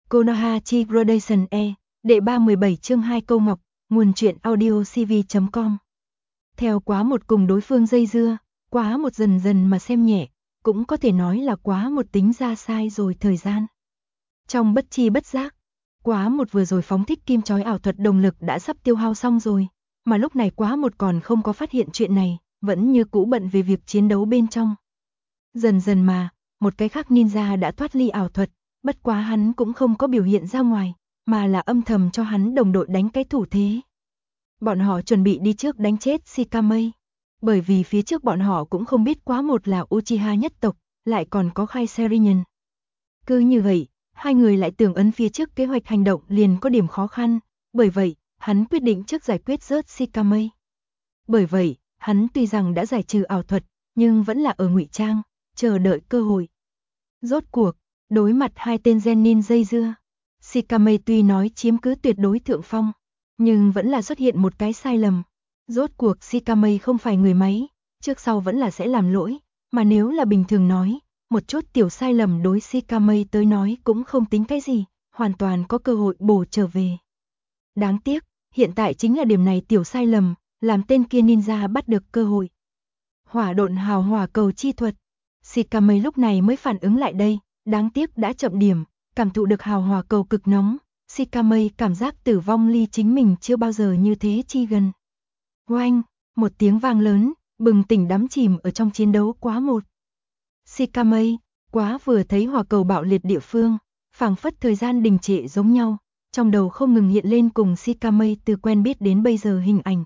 Konoha Gradation E, đệ 317 chương 2 câu ngọc, nguồn truyện audio cv.com. Theo quá một cùng đối phương dây dưa, quá một dần dần mà xem nhẹ, cũng có thể nói là quá một tính ra sai rồi thời gian. Trong bất chi bất giác, quá một vừa rồi phóng thích kim chói ảo thuật đồng lực đã sắp tiêu hao xong rồi, mà lúc này quá một còn không có phát hiện chuyện này, vẫn như cũ bận về việc chiến đấu bên trong. Dần dần mà, một cái khác ninja đã thoát ly ảo thuật, bất quá hắn cũng không có biểu hiện ra ngoài, mà là âm thầm cho hắn đồng đội đánh cái thủ thế. Bọn họ chuẩn bị đi trước đánh chết Shikamae, bởi vì phía trước bọn họ cũng không biết quá một là Uchiha nhất tộc, lại còn có Khai Serinhân. Cứ như vậy, hai người lại tưởng ấn phía trước kế hoạch hành động liền có điểm khó khăn, bởi vậy, hắn quyết định trước giải quyết rớt Shikamae. Bởi vậy, hắn tuy rằng đã giải trừ ảo thuật, nhưng vẫn là ở ngụy trang, chờ đợi cơ hội. Rốt cuộc, đối mặt hai tên genin dây dưa, Shikamae tuy nói chiếm cứ tuyệt đối thượng phong, nhưng vẫn là xuất hiện một cái sai lầm. Rốt cuộc Shikamae không phải người máy, trước sau vẫn là sẽ làm lỗi, mà nếu là bình thường nói, một chút tiểu sai lầm đối Shikamae tới nói cũng không tính cái gì, hoàn toàn có cơ hội bổ trở về. Đáng tiếc, hiện tại chính là điểm này tiểu sai lầm, làm tên kia ninja bắt được cơ hội. Hỏa độn hào hỏa cầu chi thuật. Shikamae lúc này mới phản ứng lại đây, đáng tiếc đã chậm điểm, cảm thụ được hào hỏa cầu cực nóng, Shikamae cảm giác tử vong ly chính mình chưa bao giờ như thế chi gần. Oanh, một tiếng vang lớn, bừng tỉnh đắm chìm ở trong chiến đấu quá một. Shikamae, quá vừa thấy hỏa cầu bạo liệt địa phương, phảng phất thời gian đình trệ giống nhau, trong đầu không ngừng hiện lên cùng Shikamae từ quen biết đến bây giờ hình ảnh.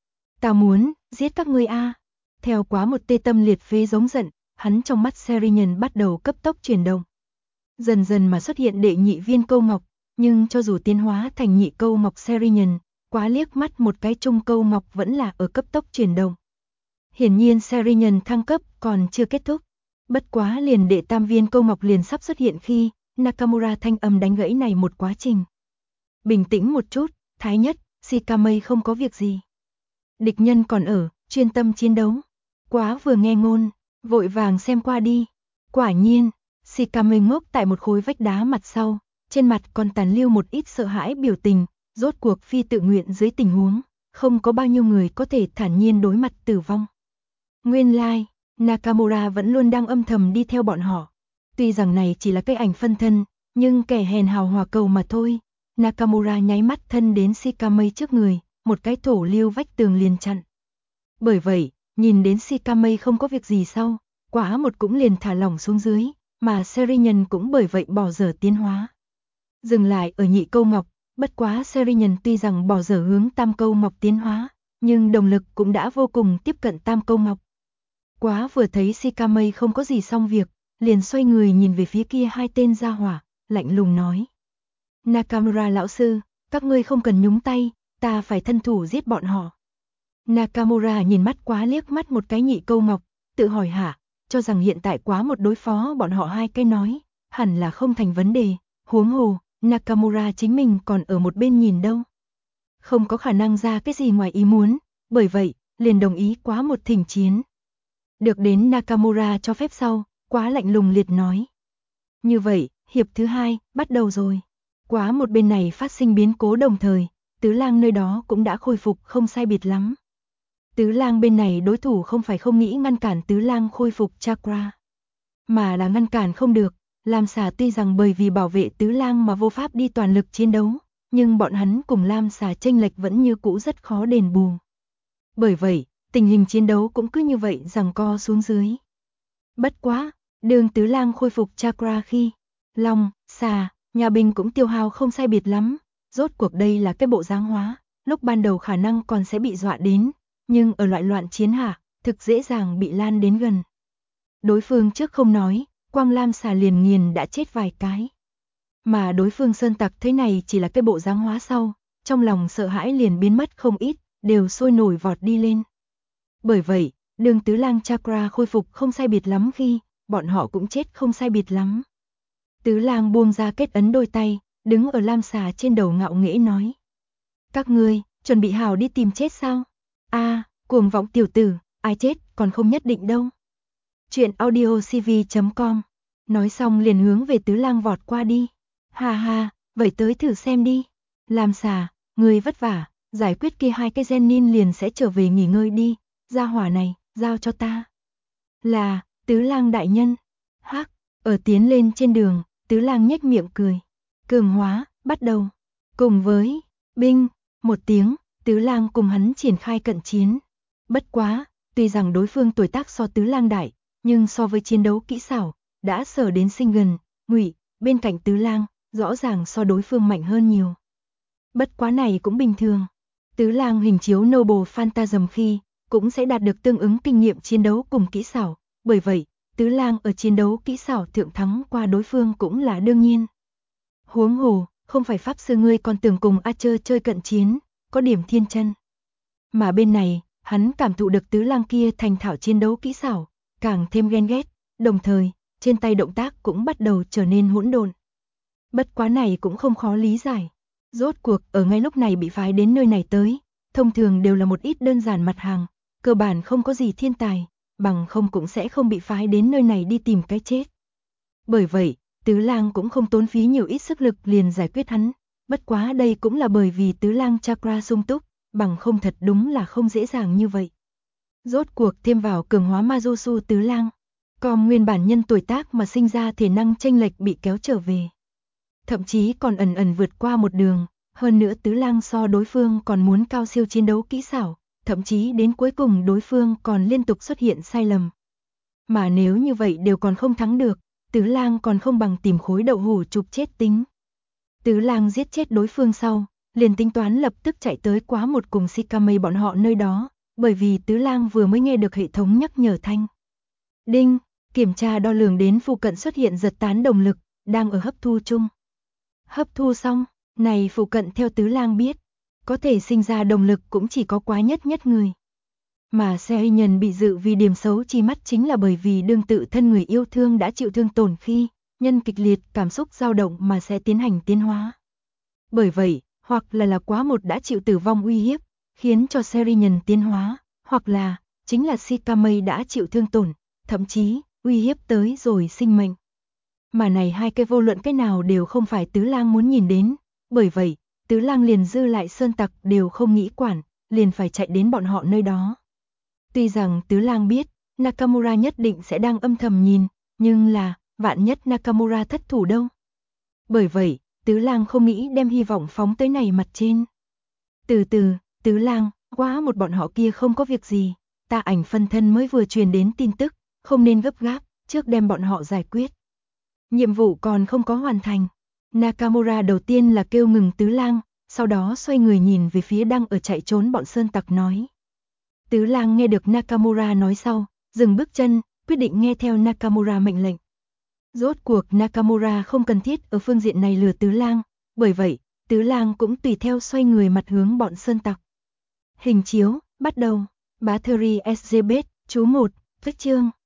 Ta muốn giết các ngươi a. Theo quá một tê tâm liệt phế giống giận, hắn trong mắt Serinhân bắt đầu cấp tốc chuyển động. Dần dần mà xuất hiện đệ nhị viên câu ngọc, nhưng cho dù tiến hóa thành nhị câu ngọc Serinhân, quá liếc mắt một cái trung câu ngọc vẫn là ở cấp tốc chuyển động. Hiển nhiên Serinhân thăng cấp còn chưa kết thúc, bất quá liền đệ tam viên câu ngọc liền sắp xuất hiện khi Nakamura thanh âm đánh gãy này một quá trình. Bình tĩnh một chút, Thái nhất, Shikamae không có việc gì. Địch nhân còn ở, chuyên tâm chiến đấu. Quá vừa nghe ngôn, vội vàng xem qua đi. Quả nhiên, Shikamae ngốc tại một khối vách đá mặt sau, trên mặt còn tàn lưu một ít sợ hãi biểu tình, rốt cuộc phi tự nguyện dưới tình huống, không có bao nhiêu người có thể thản nhiên đối mặt tử vong. Nguyên lai, Nakamura vẫn luôn đang âm thầm đi theo bọn họ. Tuy rằng này chỉ là cái ảnh phân thân, nhưng kẻ hèn hào hòa cầu mà thôi. Nakamura nháy mắt thân đến Shikamae trước người, một cái thổ lưu vách tường liền chặn. Bởi vậy, nhìn đến Shikamae không có việc gì sau, quá một cũng liền thả lỏng xuống dưới, mà Serinhân cũng bởi vậy bỏ dở tiến hóa. Dừng lại ở nhị câu ngọc, bất quá Serinhân tuy rằng bỏ dở hướng tam câu ngọc tiến hóa, nhưng động lực cũng đã vô cùng tiếp cận tam câu ngọc. Quá vừa thấy Shikamae không có gì xong việc, liền xoay người nhìn về phía kia hai tên gia hỏa, lạnh lùng nói. Nakamura lão sư, các ngươi không cần nhúng tay, ta phải thân thủ giết bọn họ. Nakamura nhìn mắt quá liếc mắt một cái nhị câu ngọc, tự hỏi hả, cho rằng hiện tại quá một đối phó bọn họ hai cái nói, hẳn là không thành vấn đề, huống hồ, Nakamura chính mình còn ở một bên nhìn đâu. Không có khả năng ra cái gì ngoài ý muốn, bởi vậy, liền đồng ý quá một thỉnh chiến. Được đến Nakamura cho phép sau, quá lạnh lùng liệt nói. Như vậy, hiệp thứ hai, bắt đầu rồi. Quá một bên này phát sinh biến cố đồng thời, Tứ Lang nơi đó cũng đã khôi phục không sai biệt lắm. Tứ Lang bên này đối thủ không phải không nghĩ ngăn cản Tứ Lang khôi phục chakra, mà là ngăn cản không được. Lam Xà tuy rằng bởi vì bảo vệ Tứ Lang mà vô pháp đi toàn lực chiến đấu, nhưng bọn hắn cùng Lam Xà chênh lệch vẫn như cũ rất khó đền bù. Bởi vậy, tình hình chiến đấu cũng cứ như vậy giằng co xuống dưới. Bất quá, đường Tứ Lang khôi phục chakra khi Long, Xà, nhà binh cũng tiêu hao không sai biệt lắm, rốt cuộc đây là cái bộ dáng hóa, lúc ban đầu khả năng còn sẽ bị dọa đến, nhưng ở loại loạn chiến hạ, thực dễ dàng bị lan đến gần. Đối phương trước không nói, quang Lam Xà liền nghiền đã chết vài cái. Mà đối phương sơn tặc thế này chỉ là cái bộ dáng hóa sau, trong lòng sợ hãi liền biến mất không ít, đều sôi nổi vọt đi lên. Bởi vậy, đường Tứ Lang chakra khôi phục không sai biệt lắm khi, bọn họ cũng chết không sai biệt lắm. Tứ Lang buông ra kết ấn đôi tay, đứng ở Lam Xà trên đầu ngạo nghễ nói. Các ngươi, chuẩn bị hào đi tìm chết sao? Cuồng vọng tiểu tử, ai chết còn không nhất định đâu. Chuyện audio cv.com. Nói xong liền hướng về Tứ Lang vọt qua đi. Ha ha, vậy tới thử xem đi. Làm xà, người vất vả, giải quyết kia 2 cái genin liền sẽ trở về nghỉ ngơi đi, gia hỏa này, giao cho ta. Là, Tứ Lang đại nhân. Hắc, ở tiến lên trên đường, Tứ Lang nhếch miệng cười. Cường hóa, bắt đầu. Cùng với, binh, một tiếng, Tứ Lang cùng hắn triển khai cận chiến. Bất quá, tuy rằng đối phương tuổi tác so Tứ Lang đại, nhưng so với chiến đấu kỹ xảo, đã sở đến sinh gần, Ngụy, bên cạnh Tứ Lang, rõ ràng so đối phương mạnh hơn nhiều. Bất quá này cũng bình thường. Tứ Lang hình chiếu Noble Phantasm khi, cũng sẽ đạt được tương ứng kinh nghiệm chiến đấu cùng kỹ xảo, bởi vậy, Tứ Lang ở chiến đấu kỹ xảo thượng thắng qua đối phương cũng là đương nhiên. Huống hồ, không phải pháp sư ngươi còn tưởng cùng Archer chơi cận chiến, có điểm thiên chân. Mà bên này, hắn cảm thụ được Tứ Lang kia thành thạo chiến đấu kỹ xảo, càng thêm ghen ghét, đồng thời, trên tay động tác cũng bắt đầu trở nên hỗn độn. Bất quá này cũng không khó lý giải. Rốt cuộc ở ngay lúc này bị phái đến nơi này tới, thông thường đều là một ít đơn giản mặt hàng, cơ bản không có gì thiên tài, bằng không cũng sẽ không bị phái đến nơi này đi tìm cái chết. Bởi vậy, Tứ Lang cũng không tốn phí nhiều ít sức lực liền giải quyết hắn, bất quá đây cũng là bởi vì Tứ Lang chakra sung túc, bằng không thật đúng là không dễ dàng như vậy. Rốt cuộc thêm vào cường hóa Majosu Tứ Lang, còn nguyên bản nhân tuổi tác mà sinh ra thể năng chênh lệch bị kéo trở về. Thậm chí còn ẩn ẩn vượt qua một đường, hơn nữa Tứ Lang so đối phương còn muốn cao siêu chiến đấu kỹ xảo, thậm chí đến cuối cùng đối phương còn liên tục xuất hiện sai lầm. Mà nếu như vậy đều còn không thắng được, Tứ Lang còn không bằng tìm khối đậu hũ chụp chết tính. Tứ Lang giết chết đối phương sau, liền tính toán lập tức chạy tới quá một cùng Shikame bọn họ nơi đó, bởi vì Tứ Lang vừa mới nghe được hệ thống nhắc nhở thanh. Đinh, kiểm tra đo lường đến phụ cận xuất hiện giật tán đồng lực, đang ở hấp thu chung. Hấp thu xong, này phụ cận theo Tứ Lang biết, có thể sinh ra đồng lực cũng chỉ có quá nhất người. Mà xe nhân bị dự vì điểm xấu chi mắt chính là bởi vì đương tự thân người yêu thương đã chịu thương tổn khi, nhân kịch liệt cảm xúc dao động mà sẽ tiến hành tiến hóa. Bởi vậy, hoặc là quá một đã chịu tử vong uy hiếp, khiến cho series nhân tiến hóa, hoặc là, chính là Shikame đã chịu thương tổn, thậm chí, uy hiếp tới rồi sinh mệnh. Mà này 2 cái vô luận cái nào đều không phải Tứ Lang muốn nhìn đến, bởi vậy, Tứ Lang liền dư lại sơn tặc đều không nghĩ quản, liền phải chạy đến bọn họ nơi đó. Tuy rằng Tứ Lang biết, Nakamura nhất định sẽ đang âm thầm nhìn, nhưng là, vạn nhất Nakamura thất thủ đâu. Bởi vậy, Tứ Lang không nghĩ đem hy vọng phóng tới này mặt trên. Từ từ, Tứ Lang, quá một bọn họ kia không có việc gì, ta ảnh phân thân mới vừa truyền đến tin tức, không nên gấp gáp, trước đem bọn họ giải quyết. Nhiệm vụ còn không có hoàn thành. Nakamura đầu tiên là kêu ngừng Tứ Lang, sau đó xoay người nhìn về phía đang ở chạy trốn bọn sơn tặc nói. Tứ Lang nghe được Nakamura nói sau, dừng bước chân, quyết định nghe theo Nakamura mệnh lệnh. Rốt cuộc Nakamura không cần thiết ở phương diện này lừa Tứ Lang, bởi vậy, Tứ Lang cũng tùy theo xoay người mặt hướng bọn sơn tặc. Hình chiếu, bắt đầu. Battery SGB, chú 1, vết chương.